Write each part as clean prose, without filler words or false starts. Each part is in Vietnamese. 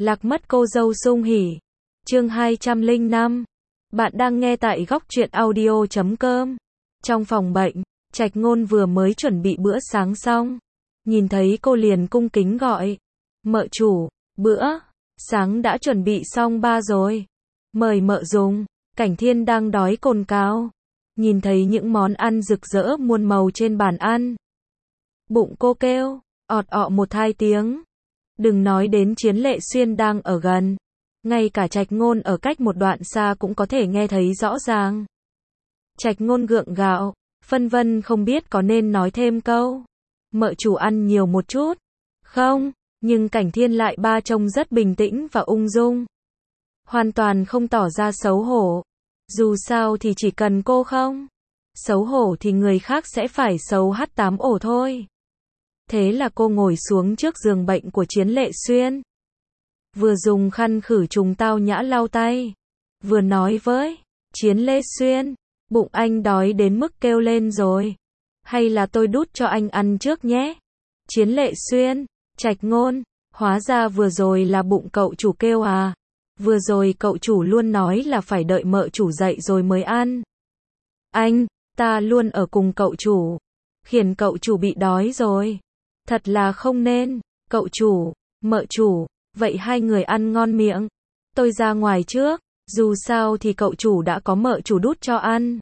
Lạc mất cô dâu sung hỉ. Chương 205. Bạn đang nghe tại góc truyện audio.com. Trong phòng bệnh, Trạch Ngôn vừa mới chuẩn bị bữa sáng xong, nhìn thấy cô liền cung kính gọi: "Mợ chủ, bữa sáng đã chuẩn bị xong ba rồi. Mời mợ dùng." Cảnh Thiên đang đói cồn cào, nhìn thấy những món ăn rực rỡ muôn màu trên bàn ăn. Bụng cô kêu ọt ọ một hai tiếng. Đừng nói đến Chiến Lệ Xuyên đang ở gần, ngay cả Trạch Ngôn ở cách một đoạn xa cũng có thể nghe thấy rõ ràng. Trạch Ngôn gượng gạo, phân vân không biết có nên nói thêm câu: "Mợ chủ ăn nhiều một chút." Không, nhưng Cảnh Thiên lại ba trông rất bình tĩnh và ung dung, hoàn toàn không tỏ ra xấu hổ. Dù sao thì chỉ cần cô không xấu hổ thì người khác sẽ phải xấu hắt tám ổ thôi. Thế là cô ngồi xuống trước giường bệnh của Chiến Lệ Xuyên, vừa dùng khăn khử trùng tao nhã lau tay, vừa nói với Chiến Lệ Xuyên: "Bụng anh đói đến mức kêu lên rồi, hay là tôi đút cho anh ăn trước nhé?" Chiến Lệ Xuyên: "Trạch Ngôn, hóa ra vừa rồi là bụng cậu chủ kêu à? Vừa rồi cậu chủ luôn nói là phải đợi mợ chủ dậy rồi mới ăn. Ta luôn ở cùng cậu chủ, khiến cậu chủ bị đói rồi. Thật là không nên. Cậu chủ, mợ chủ, vậy hai người ăn ngon miệng. Tôi ra ngoài trước, dù sao thì cậu chủ đã có mợ chủ đút cho ăn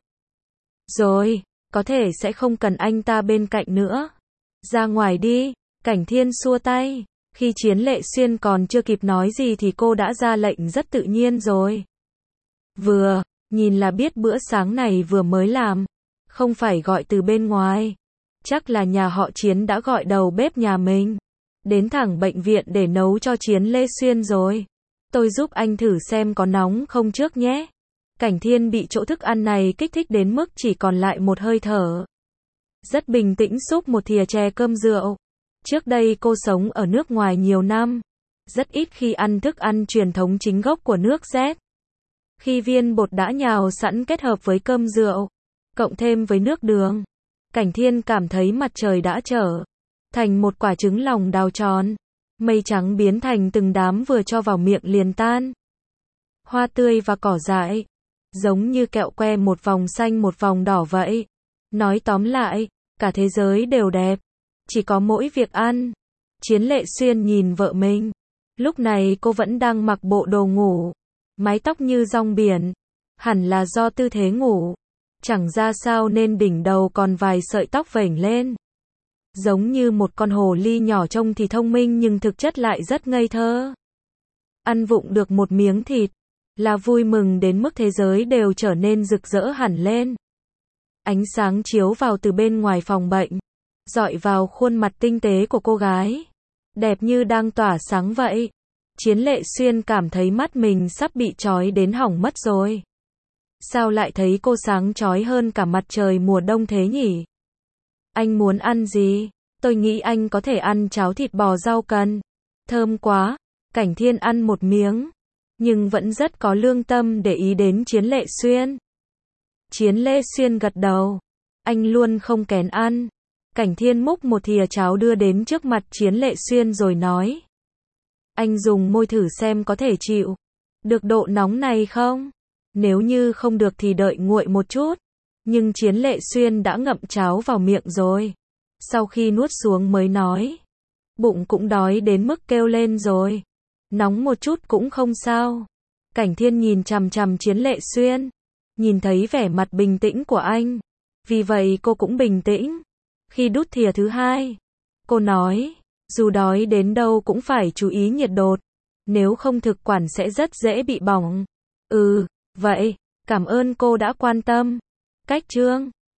rồi, có thể sẽ không cần anh ta bên cạnh nữa. Ra ngoài đi." Cảnh Thiên xua tay. Khi Chiến Lệ Xuyên còn chưa kịp nói gì thì cô đã ra lệnh rất tự nhiên rồi. Vừa nhìn là biết bữa sáng này vừa mới làm, không phải gọi từ bên ngoài. Chắc là nhà họ Chiến đã gọi đầu bếp nhà mình đến thẳng bệnh viện để nấu cho Chiến Lệ Xuyên rồi. "Tôi giúp anh thử xem có nóng không trước nhé." Cảnh Thiên bị chỗ thức ăn này kích thích đến mức chỉ còn lại một hơi thở. Rất bình tĩnh xúc một thìa chè cơm rượu. Trước đây cô sống ở nước ngoài nhiều năm, rất ít khi ăn thức ăn truyền thống chính gốc của nước Z. Khi viên bột đã nhào sẵn kết hợp với cơm rượu, cộng thêm với nước đường, Cảnh Thiên cảm thấy mặt trời đã trở thành một quả trứng lòng đào tròn, mây trắng biến thành từng đám vừa cho vào miệng liền tan. Hoa tươi và cỏ dại, giống như kẹo que một vòng xanh một vòng đỏ vậy. Nói tóm lại, cả thế giới đều đẹp, chỉ có mỗi việc ăn. Chiến Lệ Xuyên nhìn vợ mình. Lúc này cô vẫn đang mặc bộ đồ ngủ, mái tóc như rong biển, hẳn là do tư thế ngủ, chẳng ra sao nên đỉnh đầu còn vài sợi tóc vểnh lên. Giống như một con hồ ly nhỏ trông thì thông minh nhưng thực chất lại rất ngây thơ. Ăn vụng được một miếng thịt là vui mừng đến mức thế giới đều trở nên rực rỡ hẳn lên. Ánh sáng chiếu vào từ bên ngoài phòng bệnh, dọi vào khuôn mặt tinh tế của cô gái, đẹp như đang tỏa sáng vậy. Chiến Lệ Xuyên cảm thấy mắt mình sắp bị chói đến hỏng mất rồi. Sao lại thấy cô sáng chói hơn cả mặt trời mùa đông thế nhỉ? "Anh muốn ăn gì? Tôi nghĩ anh có thể ăn cháo thịt bò rau cần. Thơm quá." Cảnh Thiên ăn một miếng, nhưng vẫn rất có lương tâm để ý đến Chiến Lệ Xuyên. Chiến Lệ Xuyên gật đầu. Anh luôn không kén ăn. Cảnh Thiên múc một thìa cháo đưa đến trước mặt Chiến Lệ Xuyên rồi nói: "Anh dùng môi thử xem có thể chịu được độ nóng này không? Nếu như không được thì đợi nguội một chút." Nhưng Chiến Lệ Xuyên đã ngậm cháo vào miệng rồi. Sau khi nuốt xuống mới nói: "Bụng cũng đói đến mức kêu lên rồi. Nóng một chút cũng không sao." Cảnh Thiên nhìn chằm chằm Chiến Lệ Xuyên, nhìn thấy vẻ mặt bình tĩnh của anh, vì vậy cô cũng bình tĩnh. Khi đút thìa thứ hai, cô nói: "Dù đói đến đâu cũng phải chú ý nhiệt độ, nếu không thực quản sẽ rất dễ bị bỏng." "Ừ, vậy, cảm ơn cô đã quan tâm." Cách chương